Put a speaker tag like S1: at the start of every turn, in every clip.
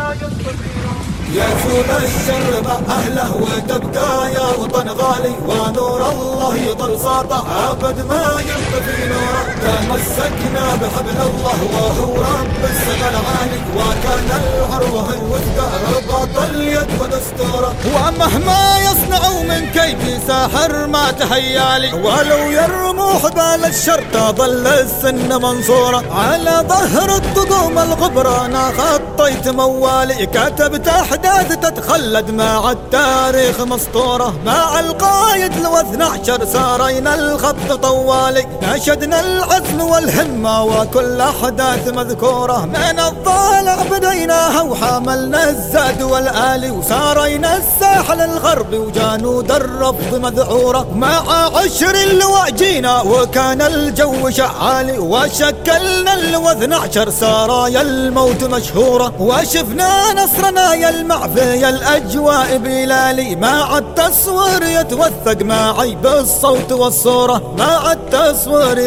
S1: يزول الشر مع أهله وتبقى يا وطن غالي، ونور الله يضل ساطع أبد ما ينطفي نوره. تمسكنا بحبل الله وهو رب السما العالي، وكان العروة الوثقى رباط اليد ودستوره.
S2: ومهما يصنعوا من كيد ساحر ما تهيالي، ولو يرموا حبال الشر تظل السن منصورة. على ظهر الطقوم الغبرة انا خطيت موالي، كتبت احداث تتخلد مع التاريخ مسطورة. مع القايد لو 12 سارينا الخط طوالي، نشدنا العزم والهمة وكل احداث مذكورة. من الضالع بديناها وحملنا الزاد والآلي، وسارينا الساحل الغربي وجانود الرفض مذعورة. مع 20 لواء جينا وكان الجو شعالي، وشكلنا اللواء 12 سرايا الموت مشهورة. وشفنا نصرنا يلمع في الأجواء بلالي، مع التصوير يتوثق معي بالصوت والصورة. مع التصوير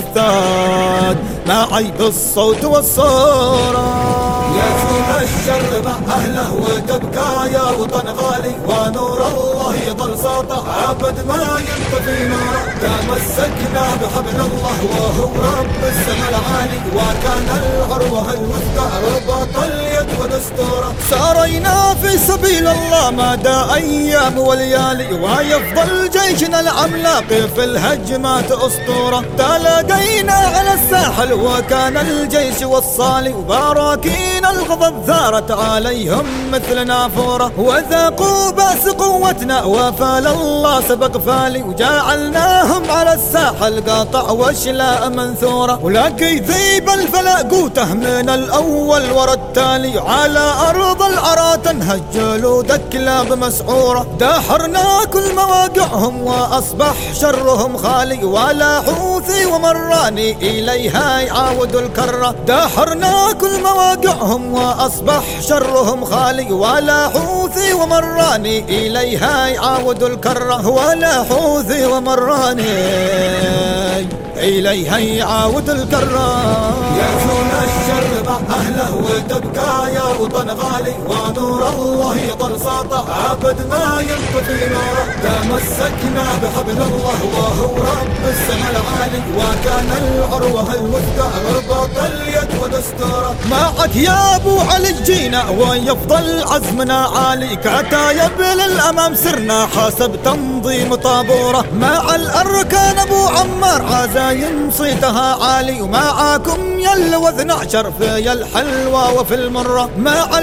S2: يتوثق معي بالصوت والصورة.
S1: يزول الشر مع أهله وتبقى يا وطن غالي، ونور الله يضل ساطع أبد ما ينطفي نوره. تمسكنا بحبل الله وهو رب السما العالي، وكان العروة الوثقى رباط اليد ودستوره.
S2: سارينا في سبيل الله مدى أيام وليالي، ويفضل جيشنا العملاق في الهجمات أسطورة. تلاقينا على الساحل وكان الجيش والصالي، وبراكين الغضب ثارت عليهم مثل نافورة. وذاقوا باس قوتنا وفال الله سبق فالي، وجعلناهم على الساحل قاطع وشلاء منثورة. ولقي ذيب الفلا قوته من الأول ورا التالي، على أرض العرا تنهج جلود كلاب مسعورة. داحرنا كل مواقعهم وأصبح شرهم خالي، ولا حوثي ومراني إليها يعاود الكرة. داحرنا كل مواقعهم وأصبح شرهم خالي، ولا حوثي ومراني إليها يعاود الكرة. ولا حوثي ومراني إليها يعاود الكرة.
S1: يزول الشر مع أهله وتبقى يا وطن غالي، ونور الله يضل ساطع أبد ما ينطفي نوره. تمسكنا بحبل الله وهو رب السما العالي، وكان العروة الوثقى رباط اليد ودستوره.
S2: معك يا ابو علي جينا ويفضل عزمنا عالي، كتايب للامام سرنا حسب تنظيم طابوره. مع الاركان ابو عمار عزايم صيتها عالي، ومعاكم يلو 12 في الحلوى وفي المره. مع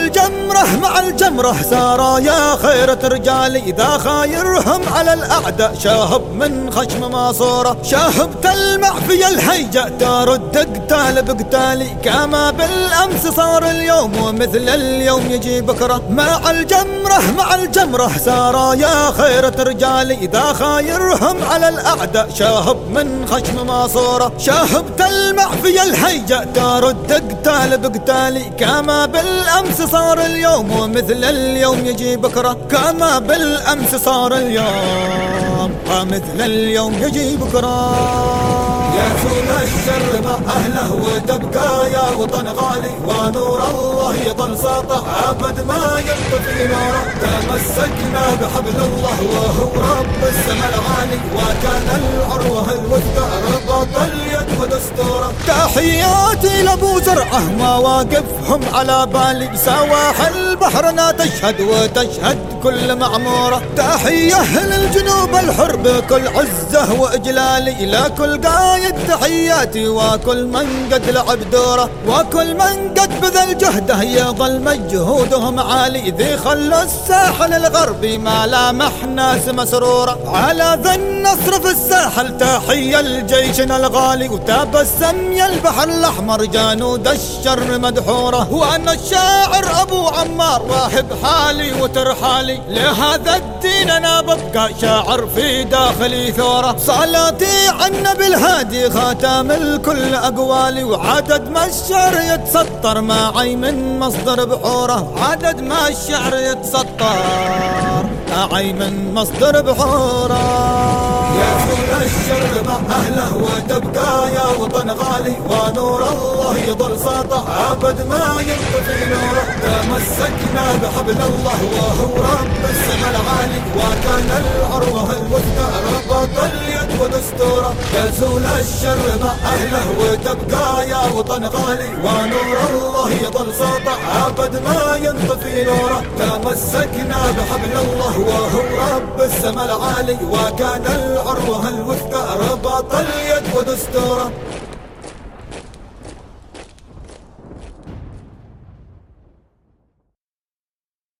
S2: الجمره سرايا خيرة رجالي، ذا خايرهم على الاعداء شاهب من خشم ماسوره. شاهب تلمع في الهيجة ترد قتال بقتالي، كما بالامس صار اليوم ومثل اليوم يجي بكره. مع الجمره سرايا خيرة رجالي، ذا خايرهم على الاعداء شاهب من خشم ماسوره. شاهب تلمع في الهيجة ترد قتال بقتالي، كما بالامس صار اليوم ومثل اليوم يجي بكره. كما بالامس صار اليوم ومثل اليوم يجي بكره.
S1: يزول الشر مع أهله وتبقى يا وطن غالي، ونور الله يضل ساطع أبد ما ينطفي نوره. تمسكنا بحبل الله وهو رب السما العالي، وكان العروة الوثقى رباط اليد ودستوره.
S2: تحياتي لابو زرعه مواقفهم على بالي، سواحل بحرنا تشهد وتشهد كل معموره. تحية للجنوب الحر بكل عزه واجلالي، لكل قايد تحياتي وكل من قد لعب دوره. وكل من قد بذل جهده يظل مجهودهم عالي، ذي خلوا الساحل الغربي ملامح ناس مسروره. على ذا النصر في الساحل تحية لجيشنا الغالي، وتبسم يا البحر الاحمر جانود الشر مدحوره. وانا الشاعر ابو عمار واهب حالي وترحالي، لهذا الدين انا ببقى شاعر في داخلي ثوره. صلاتي على النبي الهادي خاتم الكل اقوالي، وعدد ما الشعر يتسطر معي من مصدر بحوره. عدد ما الشعر يتسطر معي من مصدر بحوره.
S1: يزول الشر مع أهله وتبقى يا وطن غالي، ونور الله يضل ساطع أبد ما ينطفي نوره. تمسك تمسكنا بحبل الله وهو رب السماء العالي، وكان العروة الوثقى ربط اليد ودستوره. يزول الشر مع أهله وتبقى يا وطن غالي، ونور الله يظل ساطع أبد ما ينطفي نوره. تمسكنا بحبل الله وهو رب السماء العالي، وكان العروة الوثقى ربط اليد ودستوره.